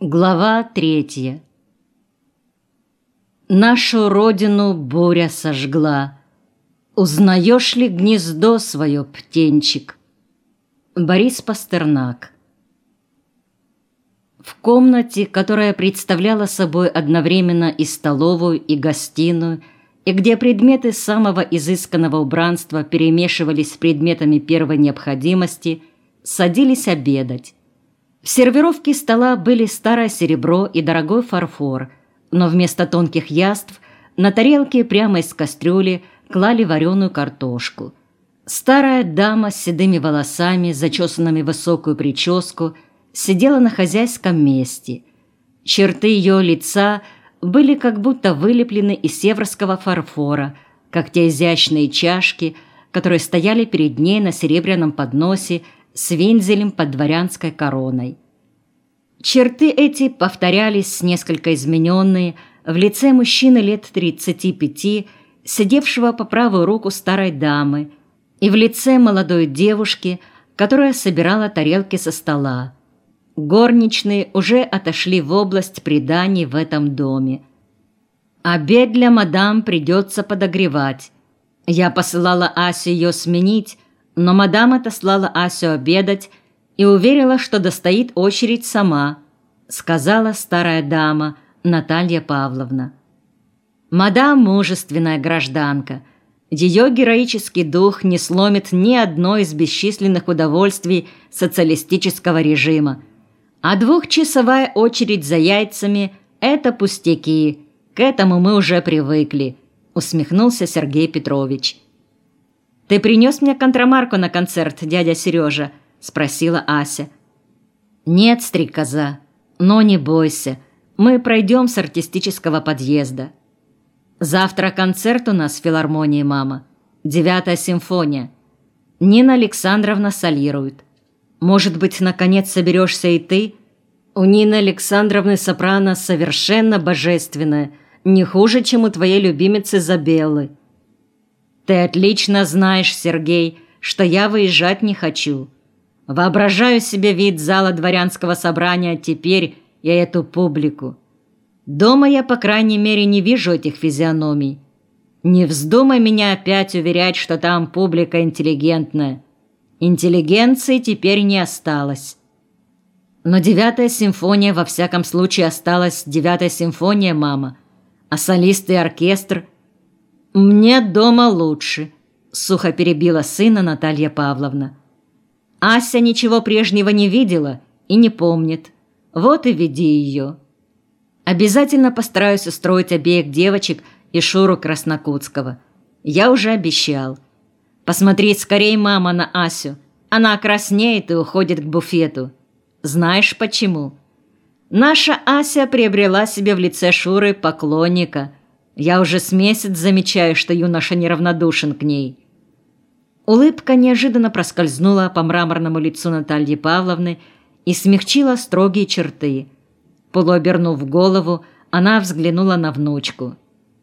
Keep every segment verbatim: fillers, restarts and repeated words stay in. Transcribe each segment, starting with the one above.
Глава третья. Нашу родину буря сожгла. Узнаешь ли гнездо свое, птенчик? Борис Пастернак. В комнате, которая представляла собой одновременно и столовую, и гостиную, и где предметы самого изысканного убранства перемешивались с предметами первой необходимости, садились обедать. В сервировке стола были старое серебро и дорогой фарфор, но вместо тонких яств на тарелке прямо из кастрюли клали вареную картошку. Старая дама с седыми волосами, зачесанными в высокую прическу, сидела на хозяйском месте. Черты ее лица были как будто вылеплены из севрского фарфора, как те изящные чашки, которые стояли перед ней на серебряном подносе с вензелем под дворянской короной. Черты эти повторялись, несколько измененные, в лице мужчины лет тридцати пяти, сидевшего по правую руку старой дамы, и в лице молодой девушки, которая собирала тарелки со стола. Горничные уже отошли в область преданий в этом доме. Обед для мадам придется подогревать. Я посылала Асю ее сменить, но мадам отослала Асю обедать и уверила, что достоит очередь сама, сказала старая дама Наталья Павловна. Мадам мужественная гражданка. Ее героический дух не сломит ни одно из бесчисленных удовольствий социалистического режима. А двухчасовая очередь за яйцами – это пустяки, к этому мы уже привыкли, усмехнулся Сергей Петрович. «Ты принес мне контрамарку на концерт, дядя Сережа?» – спросила Ася. «Нет, стрекоза, но не бойся, мы пройдем с артистического подъезда. Завтра концерт у нас в филармонии, мама, девятая симфония. Нина Александровна солирует. Может быть, наконец соберешься и ты? У Нины Александровны сопрано совершенно божественное, не хуже, чем у твоей любимицы Забеллы. Ты отлично знаешь, Сергей, что я выезжать не хочу. Воображаю себе вид зала дворянского собрания теперь и эту публику. Дома я, по крайней мере, не вижу этих физиономий. Не вздумай меня опять уверять, что там публика интеллигентная. Интеллигенции теперь не осталось. Но девятая симфония во всяком случае осталась девятая симфония, мама. А солисты и оркестр... «Мне дома лучше», — сухо перебила сына Наталья Павловна. «Ася ничего прежнего не видела и не помнит. Вот и веди ее. Обязательно постараюсь устроить обеих девочек и Шуру Краснокутского. Я уже обещал. Посмотри скорей, мама, на Асю. Она краснеет и уходит к буфету. Знаешь почему? Наша Ася приобрела себе в лице Шуры поклонника. Я уже с месяц замечаю, что юноша неравнодушен к ней». Улыбка неожиданно проскользнула по мраморному лицу Натальи Павловны и смягчила строгие черты. Полуобернув голову, она взглянула на внучку.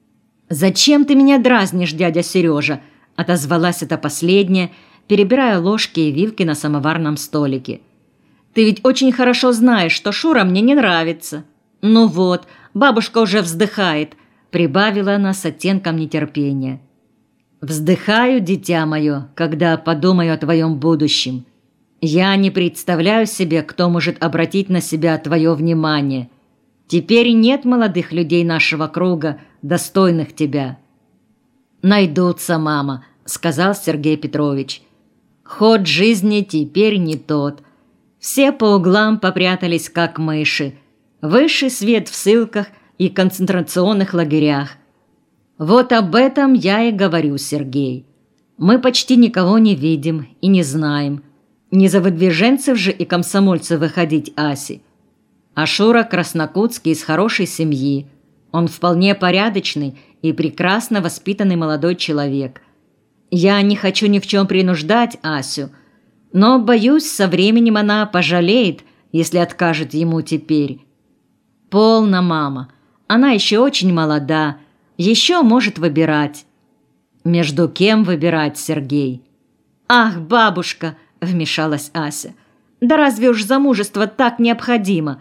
«Зачем ты меня дразнишь, дядя Сережа?» — отозвалась эта последняя, перебирая ложки и вилки на самоварном столике. «Ты ведь очень хорошо знаешь, что Шура мне не нравится». «Ну вот, бабушка уже вздыхает», — прибавила она с оттенком нетерпения. «Вздыхаю, дитя мое, когда подумаю о твоем будущем. Я не представляю себе, кто может обратить на себя твое внимание. Теперь нет молодых людей нашего круга, достойных тебя». «Найдутся, мама», — сказал Сергей Петрович. «Ход жизни теперь не тот. Все по углам попрятались, как мыши. Высший свет в ссылках и концентрационных лагерях. Вот об этом я и говорю, Сергей. Мы почти никого не видим и не знаем. Не за выдвиженцев же и комсомольцев выходить Аси. А Шура Краснокутский из хорошей семьи. Он вполне порядочный и прекрасно воспитанный молодой человек. Я не хочу ни в чем принуждать Асю, но, боюсь, со временем она пожалеет, если откажет ему теперь. Полно, мама. Она еще очень молода, еще может выбирать». «Между кем выбирать, Сергей?» «Ах, бабушка!» — вмешалась Ася. «Да разве уж замужество так необходимо?